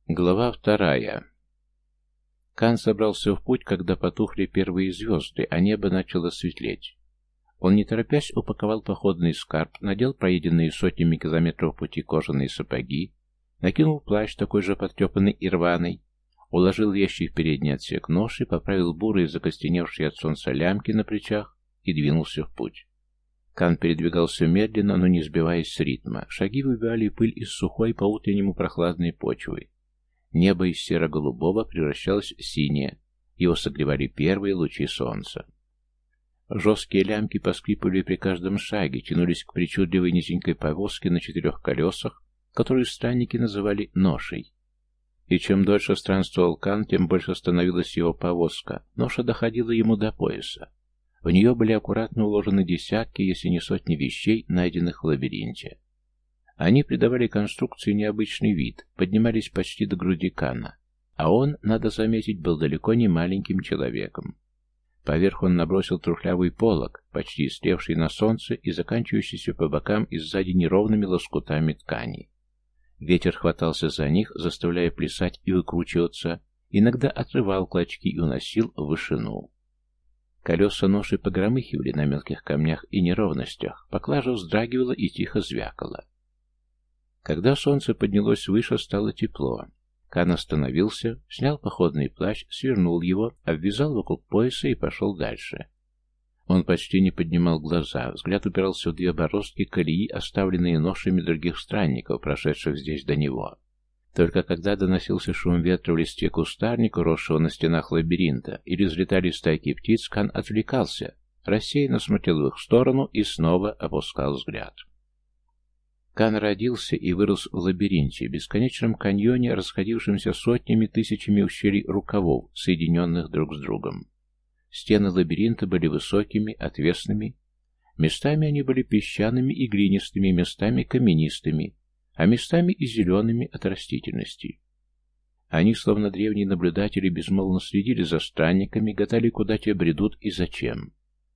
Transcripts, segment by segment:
Глава 2. Кан собрался в путь, когда потухли первые звезды, а небо начало светлеть. Он, не торопясь, упаковал походный скарб, надел проеденные сотнями километров пути кожаные сапоги, накинул плащ такой же подтепанный и рваный, уложил вещи в передний отсек ноши, поправил бурые, закостеневшие от солнца лямки на плечах и двинулся в путь. Кан передвигался медленно, но не сбиваясь с ритма. Шаги выбивали пыль из сухой по-утреннему прохладной почвы. Небо из серо-голубого превращалось в синее, его согревали первые лучи солнца. Жесткие лямки поскрипывали при каждом шаге, тянулись к причудливой низенькой повозке на 4 колесах, которую странники называли ношей. И чем дольше странствовал Кан, тем больше становилась его повозка. Ноша доходила ему до пояса. В нее были аккуратно уложены десятки, если не сотни вещей, найденных в лабиринте. Они придавали конструкции необычный вид, поднимались почти до груди Кана. А он, надо заметить, был далеко не маленьким человеком. Поверх он набросил трухлявый полог, почти истлевший на солнце и заканчивающийся по бокам и сзади неровными лоскутами ткани. Ветер хватался за них, заставляя плясать и выкручиваться, иногда отрывал клочки и уносил в вышину. Колеса ноши погромыхивали на мелких камнях и неровностях, поклажа вздрагивала и тихо звякала. Когда солнце поднялось выше, стало тепло. Кан остановился, снял походный плащ, свернул его, обвязал вокруг пояса и пошел дальше. Он почти не поднимал глаза, взгляд упирался в 2 бороздки колеи, оставленные ношами других странников, прошедших здесь до него. Только когда доносился шум ветра в листве кустарника, росшего на стенах лабиринта, или взлетали стайки птиц, Кан отвлекался, рассеянно смотрел в их сторону и снова опускал взгляд. Кан родился и вырос в лабиринте, бесконечном каньоне, расходившемся сотнями тысячами ущелий рукавов, соединенных друг с другом. Стены лабиринта были высокими, отвесными. Местами они были песчаными и глинистыми, местами каменистыми, а местами и зелеными от растительности. Они, словно древние наблюдатели, безмолвно следили за странниками, гадали, куда те бредут и зачем.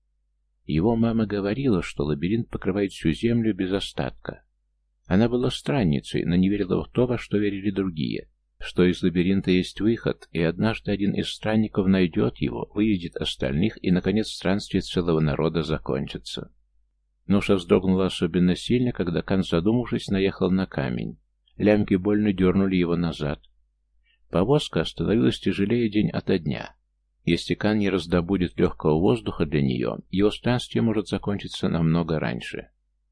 Его мама говорила, что лабиринт покрывает всю землю без остатка. Она была странницей, но не верила в то, во что верили другие, что из лабиринта есть выход, и однажды один из странников найдет его, выведет остальных, и, наконец, странствие целого народа закончится. Ноша вздрогнула особенно сильно, когда Кан, задумавшись, наехал на камень. Лямки больно дернули его назад. Повозка становилась тяжелее день ото дня. Если Кан не раздобудет легкого воздуха для нее, его странствие может закончиться намного раньше.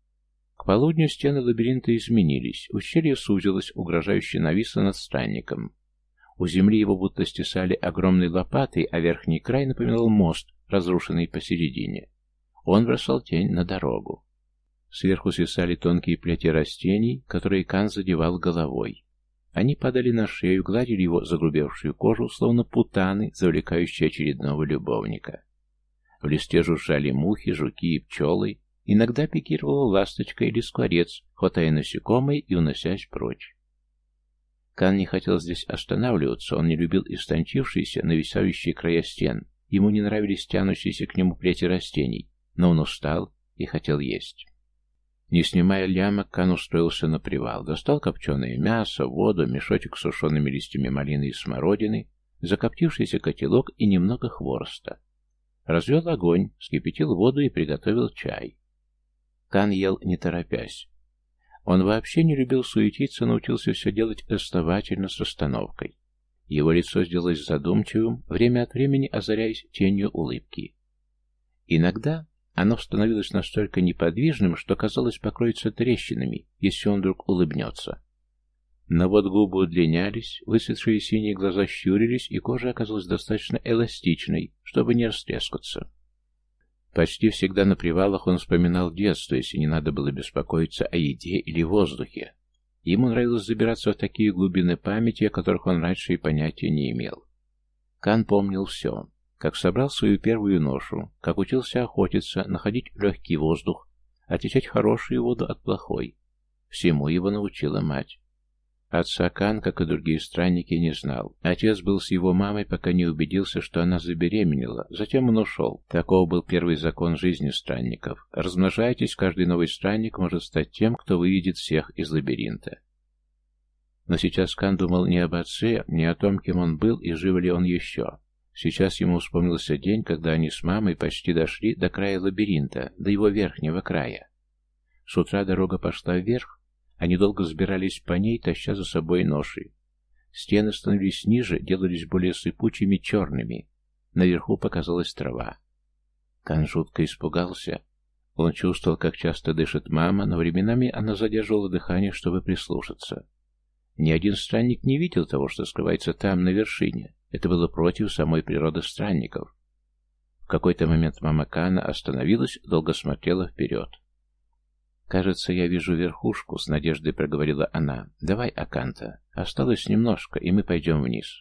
К полудню стены лабиринта изменились, ущелье сузилось, угрожающе нависло над странником. У земли его будто стесали огромной лопатой, а верхний край напоминал мост, разрушенный посередине. Он бросал тень на дорогу. Сверху свисали тонкие плети растений, которые Кан задевал головой. Они падали на шею, гладили его загрубевшую кожу, словно путаны, завлекающие очередного любовника. В листе жужжали мухи, жуки и пчелы. Иногда пикировала ласточка или скворец, хватая насекомые и уносясь прочь. Кан не хотел здесь останавливаться, он не любил истончившиеся, нависающие края стен, ему не нравились тянущиеся к нему плети растений, но он устал и хотел есть. Не снимая лямок, Кан устроился на привал, достал копченое мясо, воду, мешочек с сушеными листьями малины и смородины, закоптившийся котелок и немного хвороста. Развел огонь, вскипятил воду и приготовил чай. Кан ел не торопясь. Он вообще не любил суетиться, научился все делать основательно, с расстановкой. Его лицо сделалось задумчивым, время от времени озаряясь тенью улыбки. Иногда оно становилось настолько неподвижным, что, казалось, покроется трещинами, если он вдруг улыбнется. Но вот губы удлинялись, высохшие синие глаза щурились, и кожа оказалась достаточно эластичной, чтобы не растрескаться. Почти всегда на привалах он вспоминал детство, если не надо было беспокоиться о еде или воздухе. Ему нравилось забираться в такие глубины памяти, о которых он раньше и понятия не имел. Кан помнил все. Как собрал свою первую ношу, как учился охотиться, находить легкий воздух, отличать хорошую воду от плохой. Всему его научила мать. Отца Кан, как и другие странники, не знал. Отец был с его мамой, пока не убедился, что она забеременела. Затем он ушел. Таков был первый закон жизни странников. Размножайтесь, каждый новый странник может стать тем, кто выведет всех из лабиринта. Но сейчас Кан думал не об отце, не о том, кем он был и жив ли он еще. Сейчас ему вспомнился день, когда они с мамой почти дошли до края лабиринта, до его верхнего края. С утра дорога пошла вверх, они долго взбирались по ней, таща за собой ноши. Стены становились ниже, делались более сыпучими, черными. Наверху показалась трава. Кан жутко испугался. Он чувствовал, как часто дышит мама, но временами она задерживала дыхание, чтобы прислушаться. Ни один странник не видел того, что скрывается там, на вершине. Это было против самой природы странников. В какой-то момент мама Кана остановилась, долго смотрела вперед. «Кажется, я вижу верхушку», — с надеждой проговорила она. «Давай, Аканта. Осталось немножко, и мы пойдем вниз».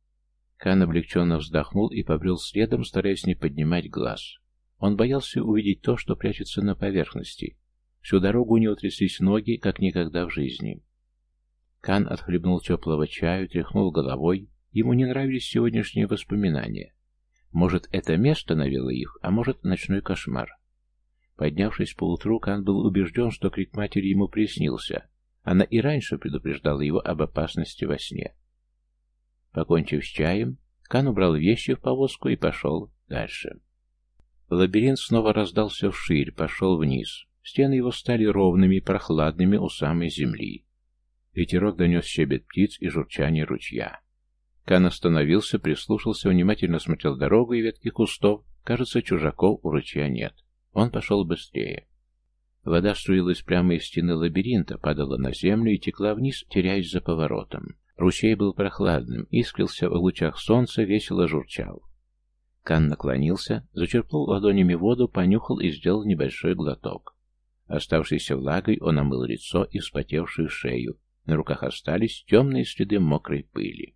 Кан облегченно вздохнул и побрел следом, стараясь не поднимать глаз. Он боялся увидеть то, что прячется на поверхности. Всю дорогу у него тряслись ноги, как никогда в жизни. Кан отхлебнул теплого чаю, тряхнул головой. Ему не нравились сегодняшние воспоминания. Может, это место навело их, а может, ночной кошмар. Поднявшись поутру, Кан был убежден, что крик матери ему приснился. Она и раньше предупреждала его об опасности во сне. Покончив с чаем, Кан убрал вещи в повозку и пошел дальше. Лабиринт снова раздался вширь, пошел вниз. Стены его стали ровными, прохладными у самой земли. Ветерок донес щебет птиц и журчание ручья. Кан остановился, прислушался, внимательно смотрел дорогу и ветки кустов. Кажется, чужаков у ручья нет. Он пошел быстрее. Вода струилась прямо из стены лабиринта, падала на землю и текла вниз, теряясь за поворотом. Ручей был прохладным, искрился в лучах солнца, весело журчал. Кан наклонился, зачерпнул ладонями воду, понюхал и сделал небольшой глоток. Оставшейся влагой он омыл лицо и вспотевшую шею. На руках остались темные следы мокрой пыли.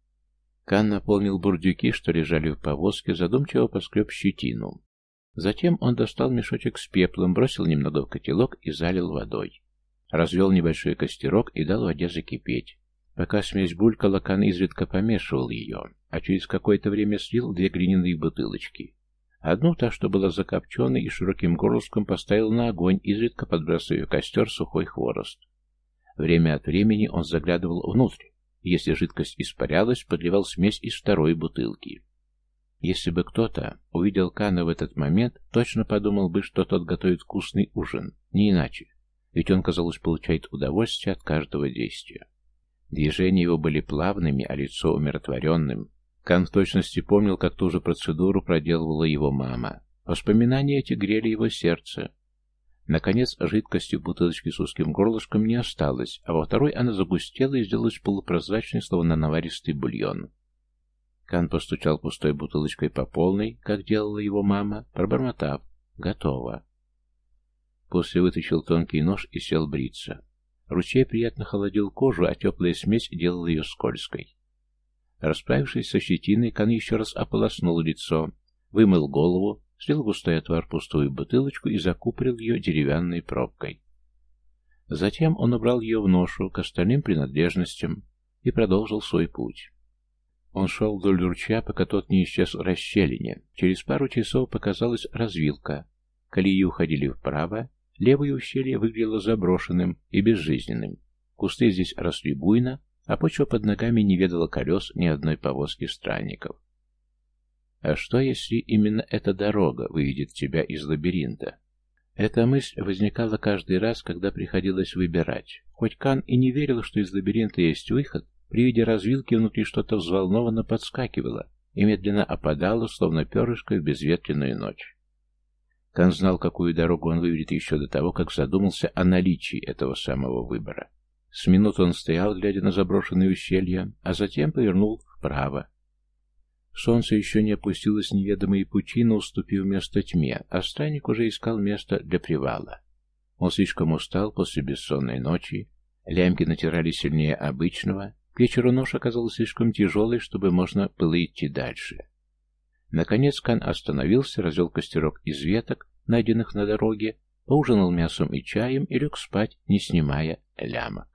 Кан наполнил бурдюки, что лежали в повозке, задумчиво поскреб щетину. Затем он достал мешочек с пеплом, бросил немного в котелок и залил водой. Развел небольшой костерок и дал воде закипеть. Пока смесь булькала, Кан изредка помешивал ее, а через какое-то время слил 2 глиняные бутылочки. Одну, та, что была закопченной и широким горлышком, поставил на огонь, изредка подбрасывая в костер сухой хворост. Время от времени он заглядывал внутрь. Если жидкость испарялась, подливал смесь из второй бутылки. Если бы кто-то увидел Кана в этот момент, точно подумал бы, что тот готовит вкусный ужин, не иначе, ведь он, казалось, получает удовольствие от каждого действия. Движения его были плавными, а лицо умиротворенным. Кан в точности помнил, как ту же процедуру проделывала его мама. Воспоминания эти грели его сердце. Наконец, жидкости в бутылочке с узким горлышком не осталось, а во второй она загустела и сделалась полупрозрачной, словно наваристый бульон. Кан постучал пустой бутылочкой по полной, как делала его мама, пробормотав: «Готово». После вытащил тонкий нож и сел бриться. Ручей приятно холодил кожу, а теплая смесь делала ее скользкой. Расправившись со щетиной, Кан еще раз ополоснул лицо, вымыл голову, слил густой отвар в пустую бутылочку и закупорил ее деревянной пробкой. Затем он убрал ее в ношу к остальным принадлежностям и продолжил свой путь. Он шел вдоль ручья, пока тот не исчез в расщелине. Через пару часов показалась развилка. Колеи уходили вправо, левое ущелье выглядело заброшенным и безжизненным. Кусты здесь росли буйно, а почва под ногами не ведала колес ни одной повозки странников. А что, если именно эта дорога выведет тебя из лабиринта? Эта мысль возникала каждый раз, когда приходилось выбирать. Хоть Кан и не верил, что из лабиринта есть выход, при виде развилки внутри что-то взволнованно подскакивало и медленно опадало, словно перышко в безветренную ночь. Кан знал, какую дорогу он выберет еще до того, как задумался о наличии этого самого выбора. С минут он стоял, глядя на заброшенные ущелья, а затем повернул вправо. Солнце еще не опустилось в неведомые пучины, уступив место тьме, а странник уже искал место для привала. Он слишком устал после бессонной ночи, лямки натирали сильнее обычного, к вечеру нож оказалась слишком тяжелой, чтобы можно было идти дальше. Наконец Кан остановился, развел костерок из веток, найденных на дороге, поужинал мясом и чаем и лег спать, не снимая лямок.